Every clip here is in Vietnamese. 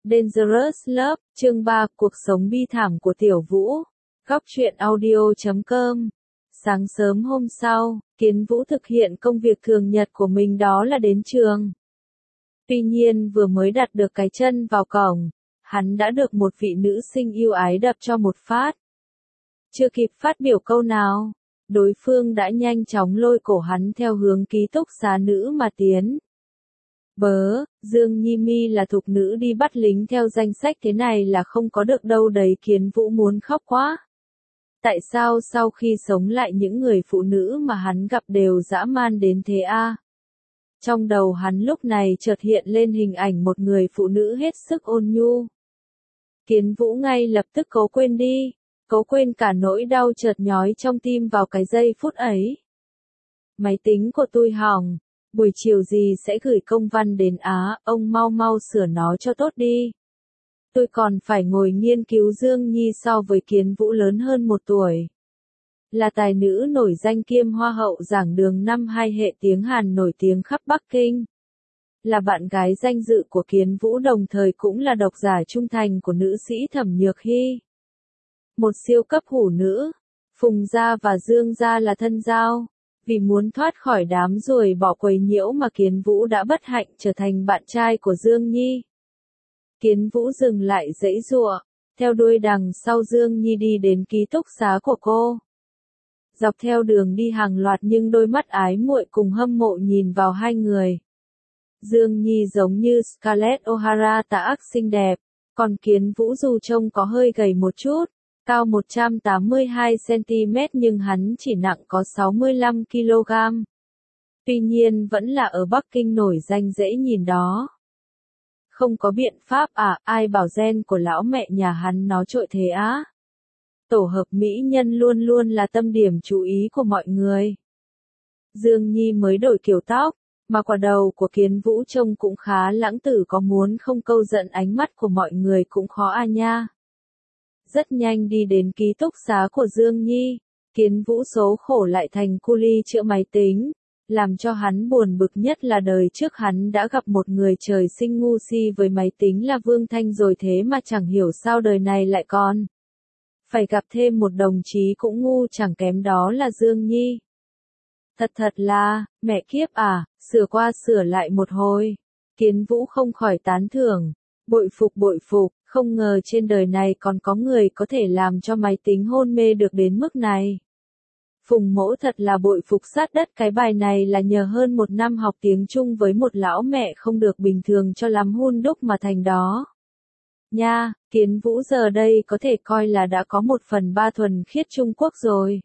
Dangerous Love, chương 3, cuộc sống bi thảm của Tiểu Vũ. Góc truyện audio.com. Sáng sớm hôm sau, Kiến Vũ thực hiện công việc thường nhật của mình, đó là đến trường. Tuy nhiên vừa mới đặt được cái chân vào cổng, hắn đã được một vị nữ sinh yêu ái đập cho một phát. Chưa kịp phát biểu câu nào, đối phương đã nhanh chóng lôi cổ hắn theo hướng ký túc xá nữ mà tiến. Bớ, Dương Nhi Mi là thục nữ đi bắt lính theo danh sách thế này là không có được đâu đấy. Kiến Vũ muốn khóc quá. Tại sao sau khi sống lại những người phụ nữ mà hắn gặp đều dã man đến thế a? Trong đầu hắn lúc này chợt hiện lên hình ảnh một người phụ nữ hết sức ôn nhu. Kiến Vũ ngay lập tức cố quên đi, cố quên cả nỗi đau chợt nhói trong tim vào cái giây phút ấy. Máy tính của tôi hỏng. Buổi chiều gì sẽ gửi công văn đến Á, ông mau mau sửa nó cho tốt đi. Tôi còn phải ngồi nghiên cứu Dương Nhi so với Kiến Vũ lớn hơn 1 tuổi. Là tài nữ nổi danh kiêm hoa hậu giảng đường năm 2 hệ tiếng Hàn nổi tiếng khắp Bắc Kinh. Là bạn gái danh dự của Kiến Vũ, đồng thời cũng là độc giả trung thành của nữ sĩ Thẩm Nhược Hy. Một siêu cấp hủ nữ, Phùng Gia và Dương Gia là thân giao. Vì muốn thoát khỏi đám ruồi bỏ quấy nhiễu mà Kiến Vũ đã bất hạnh trở thành bạn trai của Dương Nhi. Kiến Vũ dừng lại giãy giụa, theo đuôi đằng sau Dương Nhi đi đến ký túc xá của cô. Dọc theo đường đi hàng loạt nhưng đôi mắt ái muội cùng hâm mộ nhìn vào hai người. Dương Nhi giống như Scarlett O'Hara tà ác xinh đẹp, còn Kiến Vũ dù trông có hơi gầy một chút. Cao 182cm nhưng hắn chỉ nặng có 65kg. Tuy nhiên vẫn là ở Bắc Kinh nổi danh dễ nhìn đó. Không có biện pháp à, ai bảo gen của lão mẹ nhà hắn nó trội thế á. Tổ hợp mỹ nhân luôn luôn là tâm điểm chú ý của mọi người. Dương Nhi mới đổi kiểu tóc, mà quả đầu của Kiến Vũ trông cũng khá lãng tử, có muốn không câu giận ánh mắt của mọi người cũng khó à nha. Rất nhanh đi đến ký túc xá của Dương Nhi, Kiến Vũ số khổ lại thành cu li chữa máy tính. Làm cho hắn buồn bực nhất là đời trước hắn đã gặp một người trời sinh ngu si với máy tính là Vương Thanh rồi, thế mà chẳng hiểu sao đời này lại còn phải gặp thêm một đồng chí cũng ngu chẳng kém, đó là Dương Nhi. Thật là, mẹ kiếp à, sửa qua sửa lại một hồi. Kiến Vũ không khỏi tán thưởng, bội phục. Không ngờ trên đời này còn có người có thể làm cho máy tính hôn mê được đến mức này. Phùng Mỗ thật là bội phục sát đất, cái bài này là nhờ hơn 1 năm học tiếng Trung với một lão mẹ không được bình thường cho lắm hun đúc mà thành đó. Nha, Kiến Vũ giờ đây có thể coi là đã có 1/3 thuần khiết Trung Quốc rồi.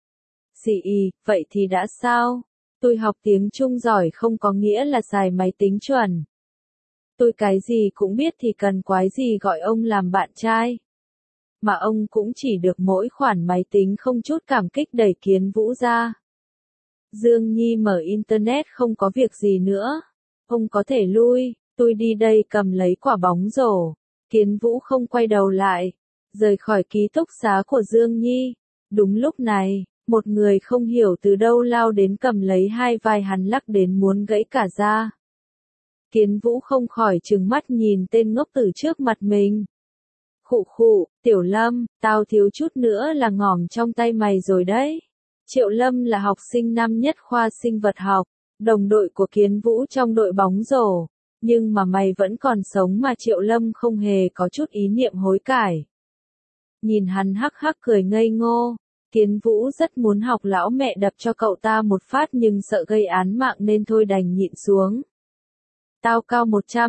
Dị, vậy thì đã sao? Tôi học tiếng Trung giỏi không có nghĩa là xài máy tính chuẩn. Tôi cái gì cũng biết thì cần quái gì gọi ông làm bạn trai. Mà ông cũng chỉ được mỗi khoản máy tính không chút cảm kích đẩy Kiến Vũ ra. Dương Nhi mở internet không có việc gì nữa. Ông có thể lui, tôi đi đây, cầm lấy quả bóng rổ. Kiến Vũ không quay đầu lại, rời khỏi ký túc xá của Dương Nhi. Đúng lúc này, một người không hiểu từ đâu lao đến cầm lấy hai vai hắn lắc đến muốn gãy cả da. Kiến Vũ không khỏi trừng mắt nhìn tên ngốc tử trước mặt mình. Khụ, Tiểu Lâm, tao thiếu chút nữa là ngỏm trong tay mày rồi đấy. Triệu Lâm là học sinh năm nhất khoa sinh vật học, đồng đội của Kiến Vũ trong đội bóng rổ. Nhưng mà mày vẫn còn sống mà. Triệu Lâm không hề có chút ý niệm hối cải. Nhìn hắn hắc hắc cười ngây ngô, Kiến Vũ rất muốn học lão mẹ đập cho cậu ta một phát nhưng sợ gây án mạng nên thôi đành nhịn xuống. Tao cao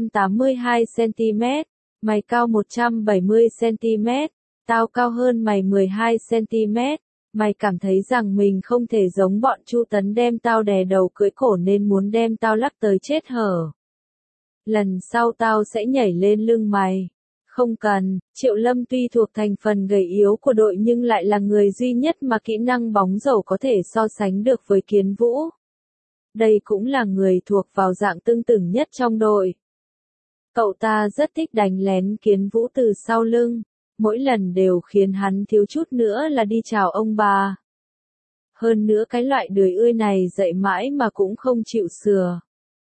182cm, mày cao 170cm, tao cao hơn mày 12cm, mày cảm thấy rằng mình không thể giống bọn Chu Tấn đem tao đè đầu cưỡi cổ nên muốn đem tao lắc tới chết hở. Lần sau tao sẽ nhảy lên lưng mày. Không cần. Triệu Lâm tuy thuộc thành phần gầy yếu của đội nhưng lại là người duy nhất mà kỹ năng bóng rổ có thể so sánh được với Kiến Vũ. Đây cũng là người thuộc vào dạng tưng tửng nhất trong đội. Cậu ta rất thích đánh lén Kiến Vũ từ sau lưng, mỗi lần đều khiến hắn thiếu chút nữa là đi chào ông bà. Hơn nữa cái loại đười ươi này dậy mãi mà cũng không chịu sửa.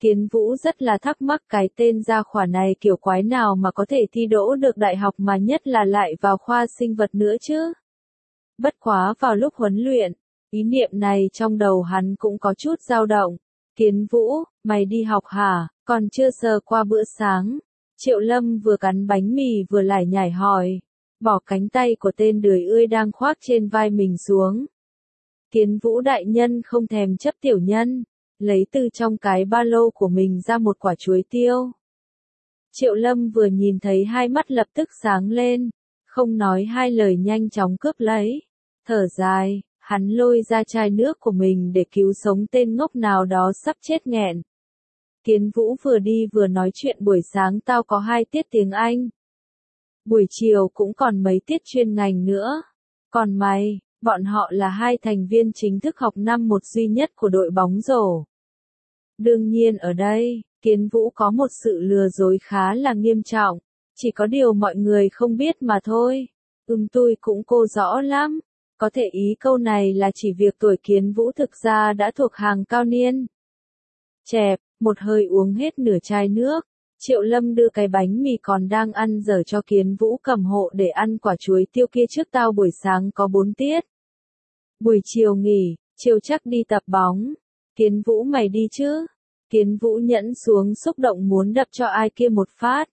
Kiến Vũ rất là thắc mắc cái tên gia khỏa này kiểu quái nào mà có thể thi đỗ được đại học mà nhất là lại vào khoa sinh vật nữa chứ. Bất quá vào lúc huấn luyện, ý niệm này trong đầu hắn cũng có chút dao động. Kiến Vũ, mày đi học hả, còn chưa sờ qua bữa sáng. Triệu Lâm vừa cắn bánh mì vừa lải nhải hỏi, bỏ cánh tay của tên đười ươi đang khoác trên vai mình xuống. Kiến Vũ đại nhân không thèm chấp tiểu nhân, lấy từ trong cái ba lô của mình ra một quả chuối tiêu. Triệu Lâm vừa nhìn thấy hai mắt lập tức sáng lên, không nói hai lời nhanh chóng cướp lấy. Thở dài, hắn lôi ra chai nước của mình để cứu sống tên ngốc nào đó sắp chết nghẹn. Kiến Vũ vừa đi vừa nói chuyện, buổi sáng tao có 2 tiết tiếng Anh. Buổi chiều cũng còn mấy tiết chuyên ngành nữa. Còn mày, bọn họ là 2 thành viên chính thức học năm 1 duy nhất của đội bóng rổ. Đương nhiên ở đây, Kiến Vũ có một sự lừa dối khá là nghiêm trọng. Chỉ có điều mọi người không biết mà thôi. Tôi cũng cô rõ lắm. Có thể ý câu này là chỉ việc tuổi Kiến Vũ thực ra đã thuộc hàng cao niên. Chẹp, một hơi uống hết nửa chai nước. Triệu Lâm đưa cái bánh mì còn đang ăn dở cho Kiến Vũ cầm hộ để ăn quả chuối tiêu kia trước tao, buổi sáng có 4 tiết. Buổi chiều nghỉ, chiều chắc đi tập bóng. Kiến Vũ mày đi chứ? Kiến Vũ nhẫn xuống xúc động muốn đập cho ai kia một phát.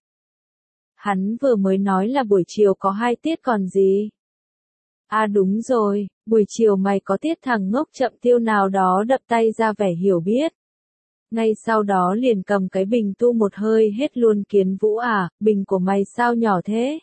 Hắn vừa mới nói là buổi chiều có 2 tiết còn gì. À đúng rồi, buổi chiều mày có tiết, thằng ngốc Chậm Tiêu nào đó đập tay ra vẻ hiểu biết. Ngay sau đó liền cầm cái bình tu một hơi hết luôn. Kiến Vũ à, bình của mày sao nhỏ thế?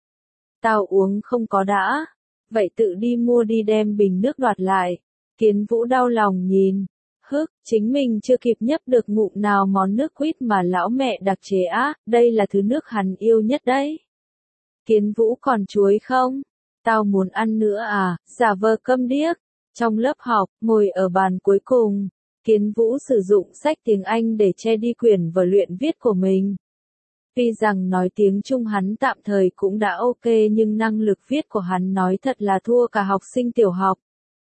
Tao uống không có đã. Vậy tự đi mua đi, đem bình nước đoạt lại. Kiến Vũ đau lòng nhìn. Chính mình chưa kịp nhấp được ngụm nào món nước quýt mà lão mẹ đặc chế á, đây là thứ nước hắn yêu nhất đấy. Kiến Vũ còn chuối không? Tao muốn ăn nữa à, giả vờ câm điếc. Trong lớp học, ngồi ở bàn cuối cùng, Kiến Vũ sử dụng sách tiếng Anh để che đi quyển vở luyện viết của mình. Tuy rằng nói tiếng Trung hắn tạm thời cũng đã ok, nhưng năng lực viết của hắn nói thật là thua cả học sinh tiểu học.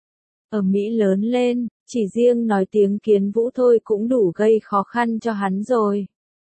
Ở Mỹ lớn lên, chỉ riêng nói tiếng Kiến Vũ thôi cũng đủ gây khó khăn cho hắn rồi.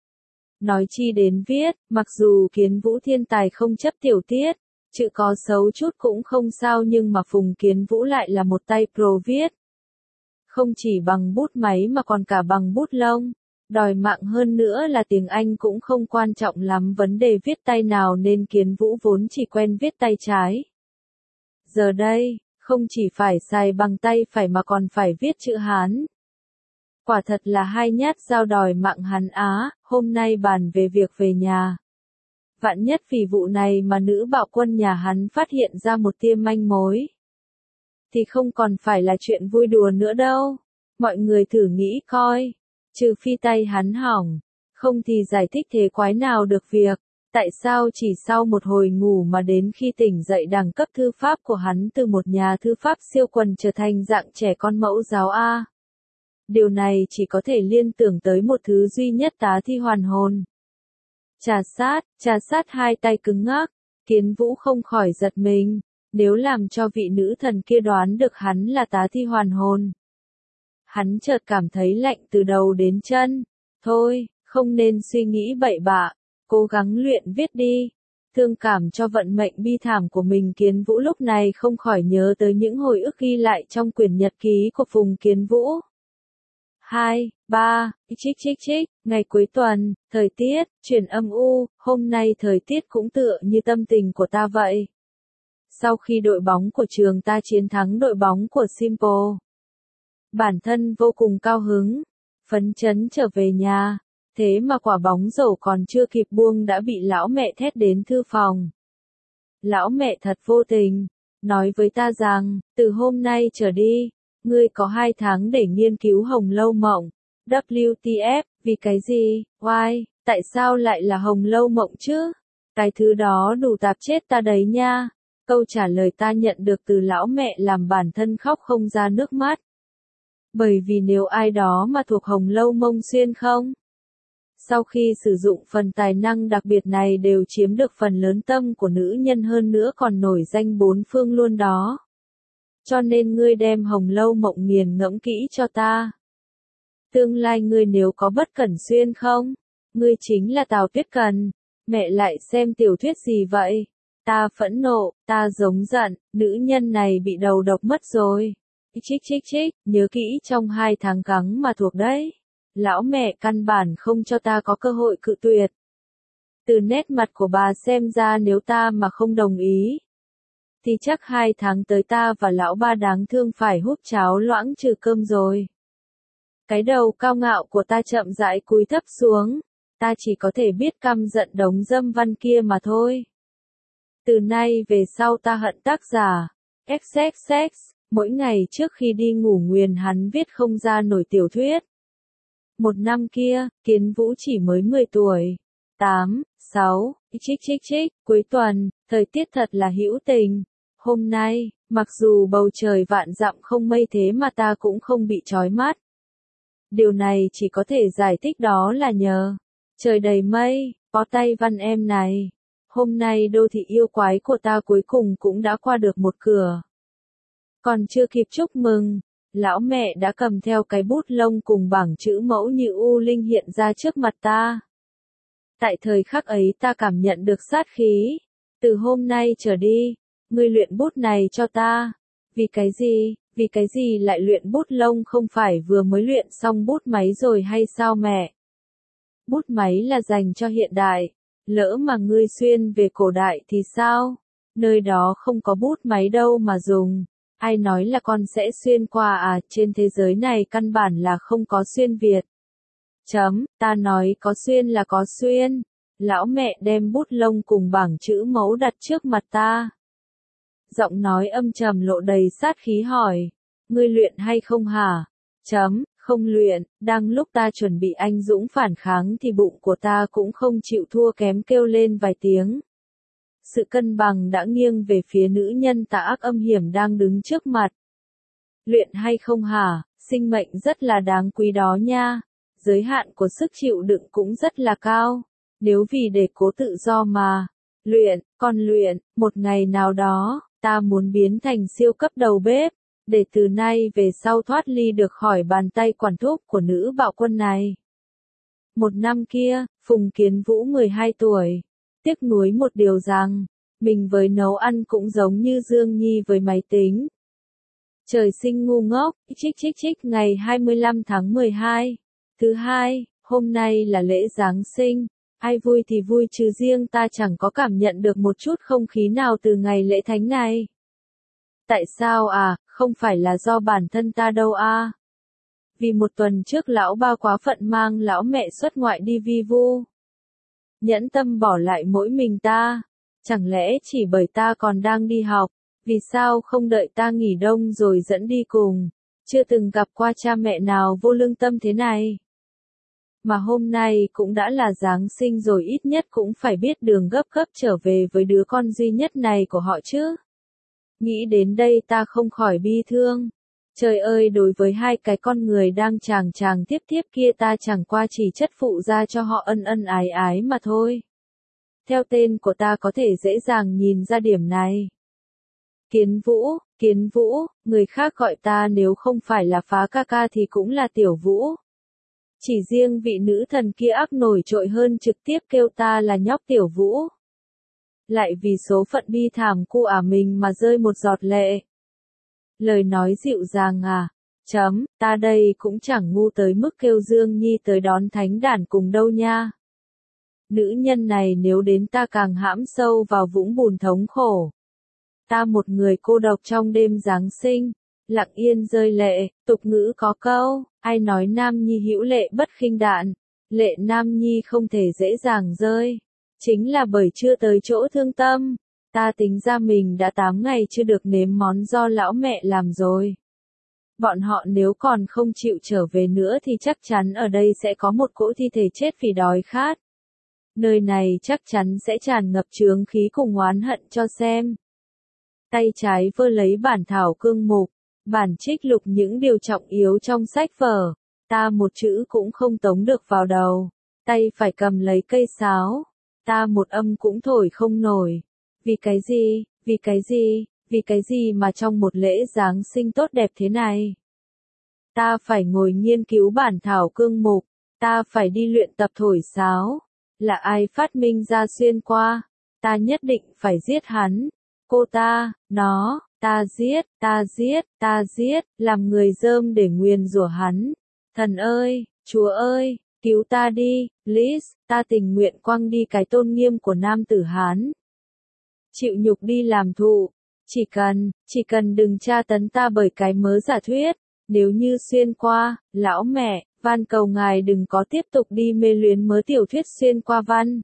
Nói chi đến viết, mặc dù Kiến Vũ thiên tài không chấp tiểu tiết, chữ có xấu chút cũng không sao, nhưng mà Phùng Kiến Vũ lại là một tay pro viết. Không chỉ bằng bút máy mà còn cả bằng bút lông. Đòi mạng hơn nữa là tiếng Anh cũng không quan trọng lắm vấn đề viết tay nào, nên Kiến Vũ vốn chỉ quen viết tay trái. Giờ đây, không chỉ phải xài bằng tay phải mà còn phải viết chữ Hán. Quả thật là hai nhát dao đòi mạng hắn á. Hôm nay bàn về việc về nhà. Vạn nhất vì vụ này mà nữ bạo quân nhà hắn phát hiện ra một tia manh mối, thì không còn phải là chuyện vui đùa nữa đâu. Mọi người thử nghĩ coi. Trừ phi tay hắn hỏng, không thì giải thích thế quái nào được việc. Tại sao chỉ sau một hồi ngủ mà đến khi tỉnh dậy đẳng cấp thư pháp của hắn từ một nhà thư pháp siêu quần trở thành dạng trẻ con mẫu giáo A? Điều này chỉ có thể liên tưởng tới một thứ duy nhất, tá thi hoàn hồn. Trà sát hai tay cứng ngắc, Kiến Vũ không khỏi giật mình, nếu làm cho vị nữ thần kia đoán được hắn là tá thi hoàn hồn. Hắn chợt cảm thấy lạnh từ đầu đến chân. Thôi, không nên suy nghĩ bậy bạ, cố gắng luyện viết đi. Thương cảm cho vận mệnh bi thảm của mình, Kiến Vũ lúc này không khỏi nhớ tới những hồi ức ghi lại trong quyển nhật ký của Phùng Kiến Vũ. 2, 3, chích, ngày cuối tuần, thời tiết, chuyển âm u, hôm nay thời tiết cũng tựa như tâm tình của ta vậy. Sau khi đội bóng của trường ta chiến thắng đội bóng của Simple, bản thân vô cùng cao hứng, phấn chấn trở về nhà, thế mà quả bóng rổ còn chưa kịp buông đã bị lão mẹ thét đến thư phòng. Lão mẹ thật vô tình, nói với ta rằng, từ hôm nay trở đi, ngươi có 2 tháng để nghiên cứu Hồng Lâu Mộng. WTF, vì cái gì? Why, tại sao lại là Hồng Lâu Mộng chứ? Cái thứ đó đủ tạp chết ta đấy nha. Câu trả lời ta nhận được từ lão mẹ làm bản thân khóc không ra nước mắt. Bởi vì nếu ai đó mà thuộc Hồng Lâu Mông Xuyên không? Sau khi sử dụng phần tài năng đặc biệt này đều chiếm được phần lớn tâm của nữ nhân, hơn nữa còn nổi danh 4 phương luôn đó. Cho nên ngươi đem Hồng Lâu Mộng nghiền ngẫm kỹ cho ta. Tương lai ngươi nếu có bất cẩn xuyên không? Ngươi chính là Tào Tuyết Cần. Mẹ lại xem tiểu thuyết gì vậy? Ta phẫn nộ, ta giống giận, nữ nhân này bị đầu độc mất rồi. Chích chích chích, nhớ kỹ trong 2 tháng cắn mà thuộc đấy. Lão mẹ căn bản không cho ta có cơ hội cự tuyệt. Từ nét mặt của bà xem ra nếu ta mà không đồng ý, thì chắc 2 tháng tới ta và lão ba đáng thương phải hút cháo loãng trừ cơm rồi. Cái đầu cao ngạo của ta chậm rãi cúi thấp xuống, ta chỉ có thể biết căm giận đống dâm văn kia mà thôi. Từ nay về sau ta hận tác giả, XXX, mỗi ngày trước khi đi ngủ nguyền hắn viết không ra nổi tiểu thuyết. Một năm kia, Kiến Vũ chỉ mới 10 tuổi. 8, 6, chích chích chích, cuối tuần, thời tiết thật là hữu tình. Hôm nay, mặc dù bầu trời vạn dặm không mây thế mà ta cũng không bị chói mắt. Điều này chỉ có thể giải thích đó là nhờ trời đầy mây, có tay văn em này. Hôm nay đô thị yêu quái của ta cuối cùng cũng đã qua được một cửa. Còn chưa kịp chúc mừng, lão mẹ đã cầm theo cái bút lông cùng bảng chữ mẫu như U Linh hiện ra trước mặt ta. Tại thời khắc ấy ta cảm nhận được sát khí. Từ hôm nay trở đi, ngươi luyện bút này cho ta. Vì cái gì? Vì cái gì lại luyện bút lông không phải vừa mới luyện xong bút máy rồi hay sao mẹ? Bút máy là dành cho hiện đại. Lỡ mà ngươi xuyên về cổ đại thì sao? Nơi đó không có bút máy đâu mà dùng. Ai nói là con sẽ xuyên qua à? Trên thế giới này căn bản là không có xuyên Việt. Ta nói có xuyên là có xuyên. Lão mẹ đem bút lông cùng bảng chữ mẫu đặt trước mặt ta. Giọng nói âm trầm lộ đầy sát khí hỏi. Ngươi luyện hay không hả? Không luyện. Đang lúc ta chuẩn bị anh dũng phản kháng thì bụng của ta cũng không chịu thua kém kêu lên vài tiếng. Sự cân bằng đã nghiêng về phía nữ nhân tà ác âm hiểm đang đứng trước mặt. Luyện hay không hả? Sinh mệnh rất là đáng quý đó nha. Giới hạn của sức chịu đựng cũng rất là cao. Nếu vì để cố tự do mà luyện, một ngày nào đó, ta muốn biến thành siêu cấp đầu bếp, để từ nay về sau thoát ly được khỏi bàn tay quản thúc của nữ bạo quân này. Một năm kia, Phùng Kiến Vũ 12 tuổi, tiếc nuối một điều rằng, mình với nấu ăn cũng giống như Dương Nhi với máy tính. Trời sinh ngu ngốc, chích chích chích ngày 25 tháng 12. Thứ hai, hôm nay là lễ Giáng sinh. Ai vui thì vui chứ riêng ta chẳng có cảm nhận được một chút không khí nào từ ngày lễ thánh này. Tại sao à? Không phải là do bản thân ta đâu à? Vì một tuần trước lão ba quá phận mang lão mẹ xuất ngoại đi vi vu. Nhẫn tâm bỏ lại mỗi mình ta. Chẳng lẽ chỉ bởi ta còn đang đi học, vì sao không đợi ta nghỉ đông rồi dẫn đi cùng? Chưa từng gặp qua cha mẹ nào vô lương tâm thế này. Mà hôm nay cũng đã là Giáng sinh rồi, ít nhất cũng phải biết đường gấp gấp trở về với đứa con duy nhất này của họ chứ. Nghĩ đến đây ta không khỏi bi thương. Trời ơi, đối với hai cái con người đang chàng tiếp tiếp kia ta chẳng qua chỉ chất phụ ra cho họ ân ân ái ái mà thôi. Theo tên của ta có thể dễ dàng nhìn ra điểm này. Kiến Vũ, người khác gọi ta nếu không phải là Phá ca ca thì cũng là Tiểu Vũ. Chỉ riêng vị nữ thần kia ác nổi trội hơn trực tiếp kêu ta là nhóc Tiểu Vũ. Lại vì số phận bi thảm cu ả mình mà rơi một giọt lệ. Lời nói dịu dàng à? Ta đây cũng chẳng ngu tới mức kêu Dương Nhi tới đón thánh đản cùng đâu nha. Nữ nhân này nếu đến ta càng hãm sâu vào vũng bùn thống khổ. Ta một người cô độc trong đêm Giáng sinh, lặng yên rơi lệ, tục ngữ có câu, ai nói nam nhi hữu lệ bất khinh đạn, lệ nam nhi không thể dễ dàng rơi. Chính là bởi chưa tới chỗ thương tâm, ta tính ra mình đã 8 ngày chưa được nếm món do lão mẹ làm rồi. Bọn họ nếu còn không chịu trở về nữa thì chắc chắn ở đây sẽ có một cỗ thi thể chết vì đói khát. Nơi này chắc chắn sẽ tràn ngập chướng khí cùng oán hận cho xem. Tay trái vơ lấy bản thảo cương mục, bản trích lục những điều trọng yếu trong sách vở. Ta một chữ cũng không tống được vào đầu. Tay phải cầm lấy cây sáo. Ta một âm cũng thổi không nổi. Vì cái gì, vì cái gì, vì cái gì mà trong một lễ Giáng sinh tốt đẹp thế này? ta phải ngồi nghiên cứu bản thảo cương mục, ta phải đi luyện tập thổi sáo. Là ai phát minh ra xuyên qua? Ta nhất định phải giết hắn. Cô ta, nó, ta giết, ta giết, ta giết, làm người dơm để nguyền rủa hắn. Thần ơi, Chúa ơi, cứu ta đi, Liz, ta tình nguyện quăng đi cái tôn nghiêm của nam tử Hán. Chịu nhục đi làm thụ, chỉ cần đừng tra tấn ta bởi cái mớ giả thuyết. Nếu như xuyên qua, lão mẹ, van cầu ngài đừng có tiếp tục đi mê luyến mớ tiểu thuyết xuyên qua văn.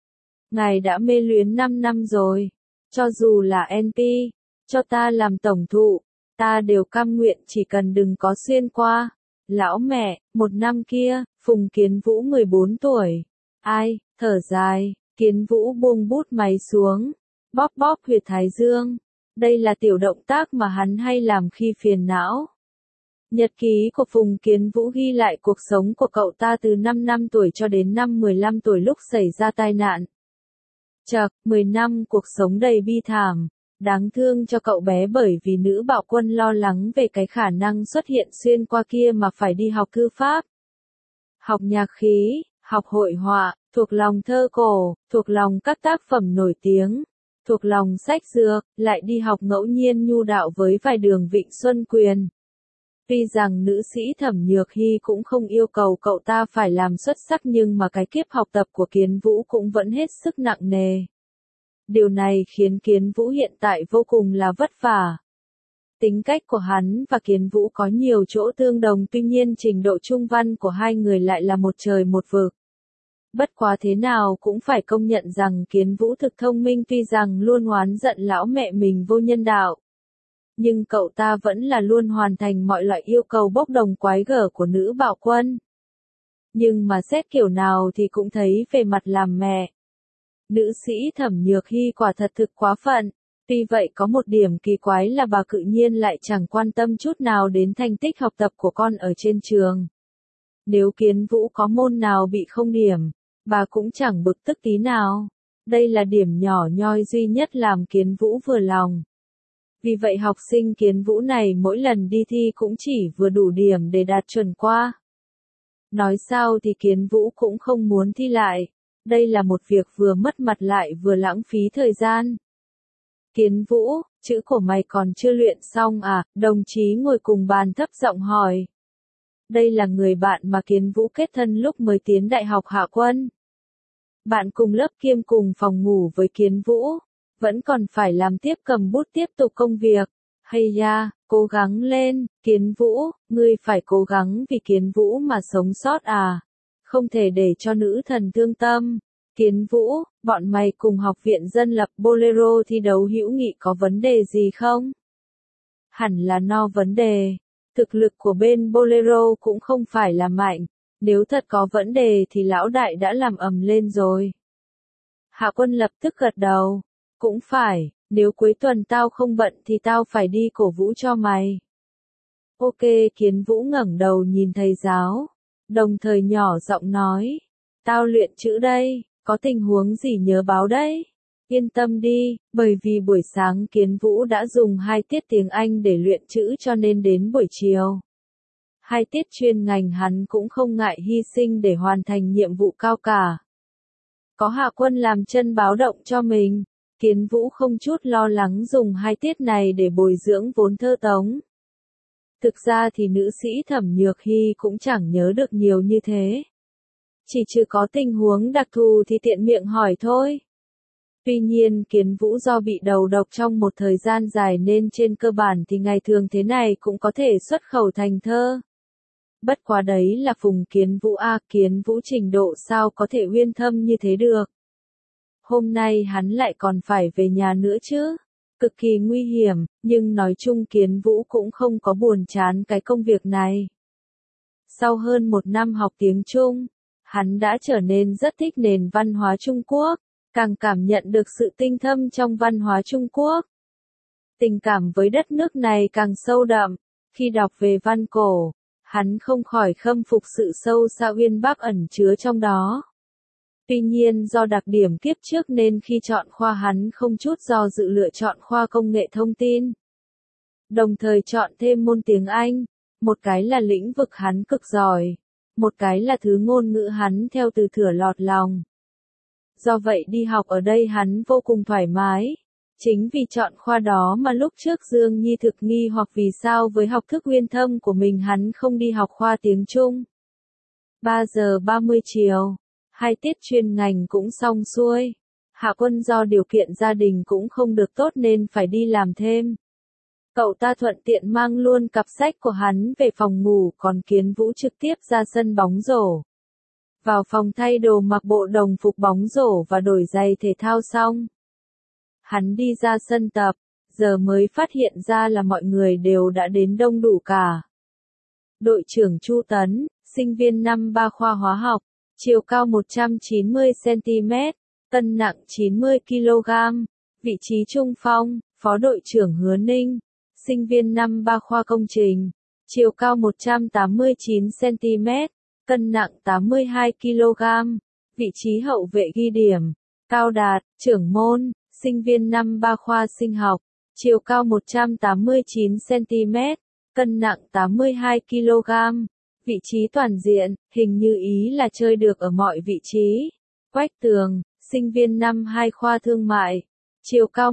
Ngài đã mê luyến 5 năm rồi, cho dù là NP, cho ta làm tổng thụ, ta đều cam nguyện chỉ cần đừng có xuyên qua. Lão mẹ, một năm kia, Phùng Kiến Vũ 14 tuổi. Ai, thở dài, Kiến Vũ buông bút máy xuống, bóp bóp huyệt thái dương. Đây là tiểu động tác mà hắn hay làm khi phiền não. Nhật ký của Phùng Kiến Vũ ghi lại cuộc sống của cậu ta từ 5 năm tuổi cho đến năm 15 tuổi lúc xảy ra tai nạn. Chậc, 10 năm cuộc sống đầy bi thảm, đáng thương cho cậu bé bởi vì nữ bạo quân lo lắng về cái khả năng xuất hiện xuyên qua kia mà phải đi học thư pháp. Học nhạc khí, học hội họa, thuộc lòng thơ cổ, thuộc lòng các tác phẩm nổi tiếng, thuộc lòng sách dược, lại đi học ngẫu nhiên nhu đạo với vài đường Vịnh Xuân Quyền. Tuy rằng nữ sĩ Thẩm Nhược Hy cũng không yêu cầu cậu ta phải làm xuất sắc nhưng mà cái kiếp học tập của Kiến Vũ cũng vẫn hết sức nặng nề. Điều này khiến Kiến Vũ hiện tại vô cùng là vất vả. Tính cách của hắn và Kiến Vũ có nhiều chỗ tương đồng tuy nhiên trình độ trung văn của hai người lại là một trời một vực. Bất quá thế nào cũng phải công nhận rằng Kiến Vũ thực thông minh tuy rằng luôn oán giận lão mẹ mình vô nhân đạo. Nhưng cậu ta vẫn là luôn hoàn thành mọi loại yêu cầu bốc đồng quái gở của nữ bạo quân. Nhưng mà xét kiểu nào thì cũng thấy về mặt làm mẹ. Nữ sĩ Thẩm Nhược Hy quả thật thực quá phận. Tuy vậy có một điểm kỳ quái là bà cự nhiên lại chẳng quan tâm chút nào đến thành tích học tập của con ở trên trường. Nếu Kiến Vũ có môn nào bị không điểm, bà cũng chẳng bực tức tí nào. Đây là điểm nhỏ nhoi duy nhất làm Kiến Vũ vừa lòng. Vì vậy học sinh Kiến Vũ này mỗi lần đi thi cũng chỉ vừa đủ điểm để đạt chuẩn qua. Nói sao thì Kiến Vũ cũng không muốn thi lại. Đây là một việc vừa mất mặt lại vừa lãng phí thời gian. Kiến Vũ, chữ của mày còn chưa luyện xong à? Đồng chí ngồi cùng bàn thấp giọng hỏi. Đây là người bạn mà Kiến Vũ kết thân lúc mới tiến đại học Hạ Quân. Bạn cùng lớp kiêm cùng phòng ngủ với Kiến Vũ. Vẫn còn phải làm tiếp cầm bút tiếp tục công việc. Hay da, cố gắng lên, Kiến Vũ, ngươi phải cố gắng vì Kiến Vũ mà sống sót à. Không thể để cho nữ thần thương tâm. Kiến Vũ, bọn mày cùng học viện dân lập Bolero thi đấu hữu nghị có vấn đề gì không? Hẳn là no vấn đề. Thực lực của bên Bolero cũng không phải là mạnh. Nếu thật có vấn đề thì lão đại đã làm ầm lên rồi. Hạ Quân lập tức gật đầu. Cũng phải, nếu cuối tuần tao không bận thì tao phải đi cổ vũ cho mày. Ok, Kiến Vũ ngẩng đầu nhìn thầy giáo. Đồng thời nhỏ giọng nói. Tao luyện chữ đây, có tình huống gì nhớ báo đấy. Yên tâm đi, bởi vì buổi sáng Kiến Vũ đã dùng 2 tiết tiếng Anh để luyện chữ cho nên đến buổi chiều. 2 tiết chuyên ngành hắn cũng không ngại hy sinh để hoàn thành nhiệm vụ cao cả. Có Hạ Quân làm chân báo động cho mình, Kiến Vũ không chút lo lắng dùng 2 tiết này để bồi dưỡng vốn thơ tống. Thực ra thì nữ sĩ Thẩm Nhược Hy cũng chẳng nhớ được nhiều như thế. Chỉ trừ có tình huống đặc thù thì tiện miệng hỏi thôi. Tuy nhiên Kiến Vũ do bị đầu độc trong một thời gian dài nên trên cơ bản thì ngày thường thế này cũng có thể xuất khẩu thành thơ. Bất quá đấy là Phùng Kiến Vũ a, Kiến Vũ trình độ sao có thể uyên thâm như thế được. Hôm nay hắn lại còn phải về nhà nữa chứ. Cực kỳ nguy hiểm, nhưng nói chung Kiến Vũ cũng không có buồn chán cái công việc này. Sau hơn 1 năm học tiếng Trung, hắn đã trở nên rất thích nền văn hóa Trung Quốc, càng cảm nhận được sự tinh thâm trong văn hóa Trung Quốc. Tình cảm với đất nước này càng sâu đậm, khi đọc về văn cổ, hắn không khỏi khâm phục sự sâu xa uyên bác ẩn chứa trong đó. Tuy nhiên do đặc điểm kiếp trước nên khi chọn khoa hắn không chút do dự lựa chọn khoa công nghệ thông tin. Đồng thời chọn thêm môn tiếng Anh, một cái là lĩnh vực hắn cực giỏi, một cái là thứ ngôn ngữ hắn theo từ thửa lọt lòng. Do vậy đi học ở đây hắn vô cùng thoải mái. Chính vì chọn khoa đó mà lúc trước Dương Nhi thực nghi hoặc vì sao với học thức uyên thâm của mình hắn không đi học khoa tiếng Trung. 3 giờ 30 chiều, 2 tiết chuyên ngành cũng xong xuôi. Hạ Quân do điều kiện gia đình cũng không được tốt nên phải đi làm thêm. Cậu ta thuận tiện mang luôn cặp sách của hắn về phòng ngủ, còn Kiến Vũ trực tiếp ra sân bóng rổ. Vào phòng thay đồ mặc bộ đồng phục bóng rổ và đổi giày thể thao xong. Hắn đi ra sân tập, giờ mới phát hiện ra là mọi người đều đã đến đông đủ cả. Đội trưởng Chu Tấn, sinh viên năm 3 khoa hóa học, chiều cao 190cm, cân nặng 90kg, vị trí trung phong. Phó đội trưởng Hứa Ninh, sinh viên năm 3 khoa công trình, chiều cao 189cm, cân nặng 82kg, vị trí hậu vệ ghi điểm. Cao Đạt, trưởng môn, sinh viên năm 3 khoa sinh học, chiều cao 189cm, cân nặng 82kg, vị trí toàn diện, hình như ý là chơi được ở mọi vị trí. Quách Tường, sinh viên năm 2 khoa thương mại, chiều cao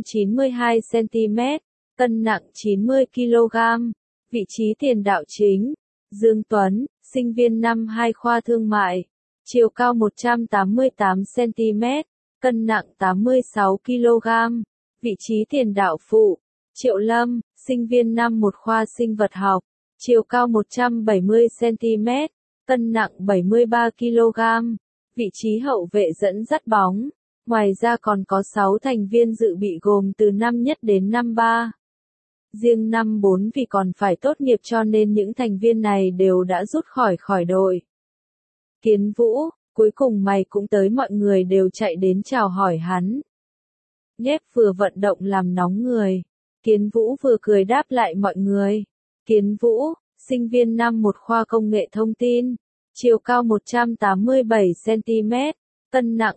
192cm, cân nặng 90kg, vị trí tiền đạo chính. Dương Tuấn, sinh viên năm 2 khoa thương mại, chiều cao 188cm, cân nặng 86kg, vị trí tiền đạo phụ. Triệu Lâm, sinh viên năm 1 khoa sinh vật học, chiều cao 170cm, cân nặng 73kg, vị trí hậu vệ dẫn dắt bóng. Ngoài ra còn có 6 thành viên dự bị gồm từ năm nhất đến năm 3. Riêng năm 4 vì còn phải tốt nghiệp cho nên những thành viên này đều đã rút khỏi đội. Kiến Vũ, cuối cùng mày cũng tới, mọi người đều chạy đến chào hỏi hắn. Nhép vừa vận động làm nóng người. Kiến Vũ vừa cười đáp lại mọi người. Kiến Vũ, sinh viên năm 1 khoa công nghệ thông tin, chiều cao 187cm, cân nặng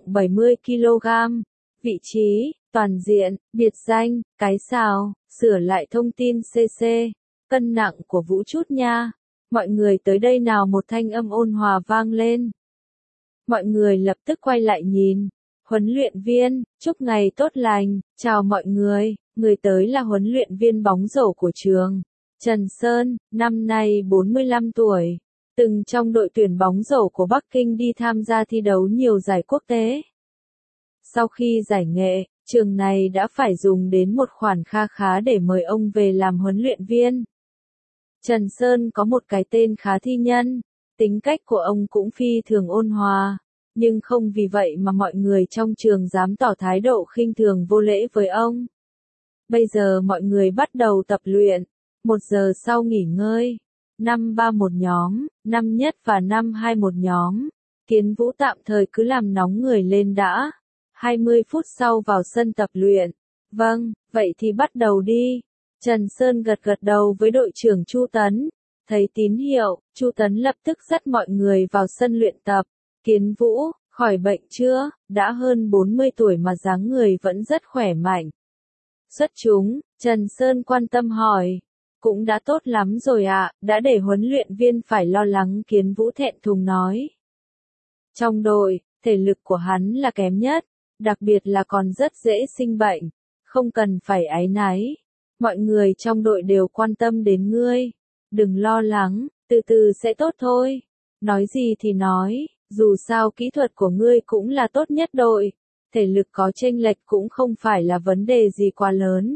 70kg, vị trí, toàn diện, biệt danh, cái sào, sửa lại thông tin CC, cân nặng của Vũ chút nha. Mọi người tới đây nào, một thanh âm ôn hòa vang lên. Mọi người lập tức quay lại nhìn. Huấn luyện viên, chúc ngày tốt lành, chào mọi người. Người tới là huấn luyện viên bóng rổ của trường. Trần Sơn, năm nay 45 tuổi. Từng trong đội tuyển bóng rổ của Bắc Kinh đi tham gia thi đấu nhiều giải quốc tế. Sau khi giải nghệ, trường này đã phải dùng đến một khoản kha khá để mời ông về làm huấn luyện viên. Trần Sơn có một cái tên khá thi nhân, tính cách của ông cũng phi thường ôn hòa, nhưng không vì vậy mà mọi người trong trường dám tỏ thái độ khinh thường vô lễ với ông. Bây giờ mọi người bắt đầu tập luyện, 1 giờ sau nghỉ ngơi, năm 3 một nhóm, năm nhất và năm 2 một nhóm. Kiến Vũ tạm thời cứ làm nóng người lên đã. 20 phút sau vào sân tập luyện. Vâng, vậy thì bắt đầu đi. Trần Sơn gật đầu với đội trưởng Chu Tấn. Thấy tín hiệu, Chu Tấn lập tức dắt mọi người vào sân luyện tập. Kiến Vũ, khỏi bệnh chưa? Đã hơn 40 tuổi mà dáng người vẫn rất khỏe mạnh. Xuất chúng, Trần Sơn quan tâm hỏi. Cũng đã tốt lắm rồi ạ, đã để huấn luyện viên phải lo lắng. Kiến Vũ thẹn thùng nói. Trong đội, thể lực của hắn là kém nhất, đặc biệt là còn rất dễ sinh bệnh. Không cần phải áy náy. Mọi người trong đội đều quan tâm đến ngươi. Đừng lo lắng, từ từ sẽ tốt thôi. Nói gì thì nói, dù sao kỹ thuật của ngươi cũng là tốt nhất đội. Thể lực có chênh lệch cũng không phải là vấn đề gì quá lớn.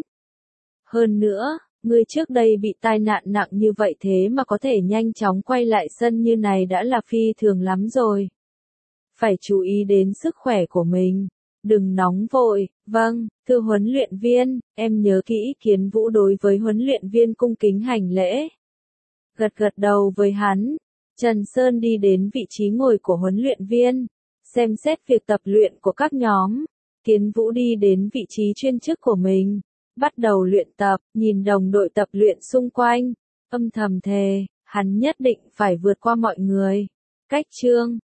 Hơn nữa, ngươi trước đây bị tai nạn nặng như vậy thế mà có thể nhanh chóng quay lại sân như này đã là phi thường lắm rồi. Phải chú ý đến sức khỏe của mình. Đừng nóng vội. Vâng, thưa huấn luyện viên, em nhớ kỹ. Kiến Vũ đối với huấn luyện viên cung kính hành lễ. Gật đầu với hắn. Trần Sơn đi đến vị trí ngồi của huấn luyện viên, xem xét việc tập luyện của các nhóm. Kiến Vũ đi đến vị trí chuyên chức của mình, bắt đầu luyện tập, nhìn đồng đội tập luyện xung quanh, âm thầm thề, hắn nhất định phải vượt qua mọi người. Cách chương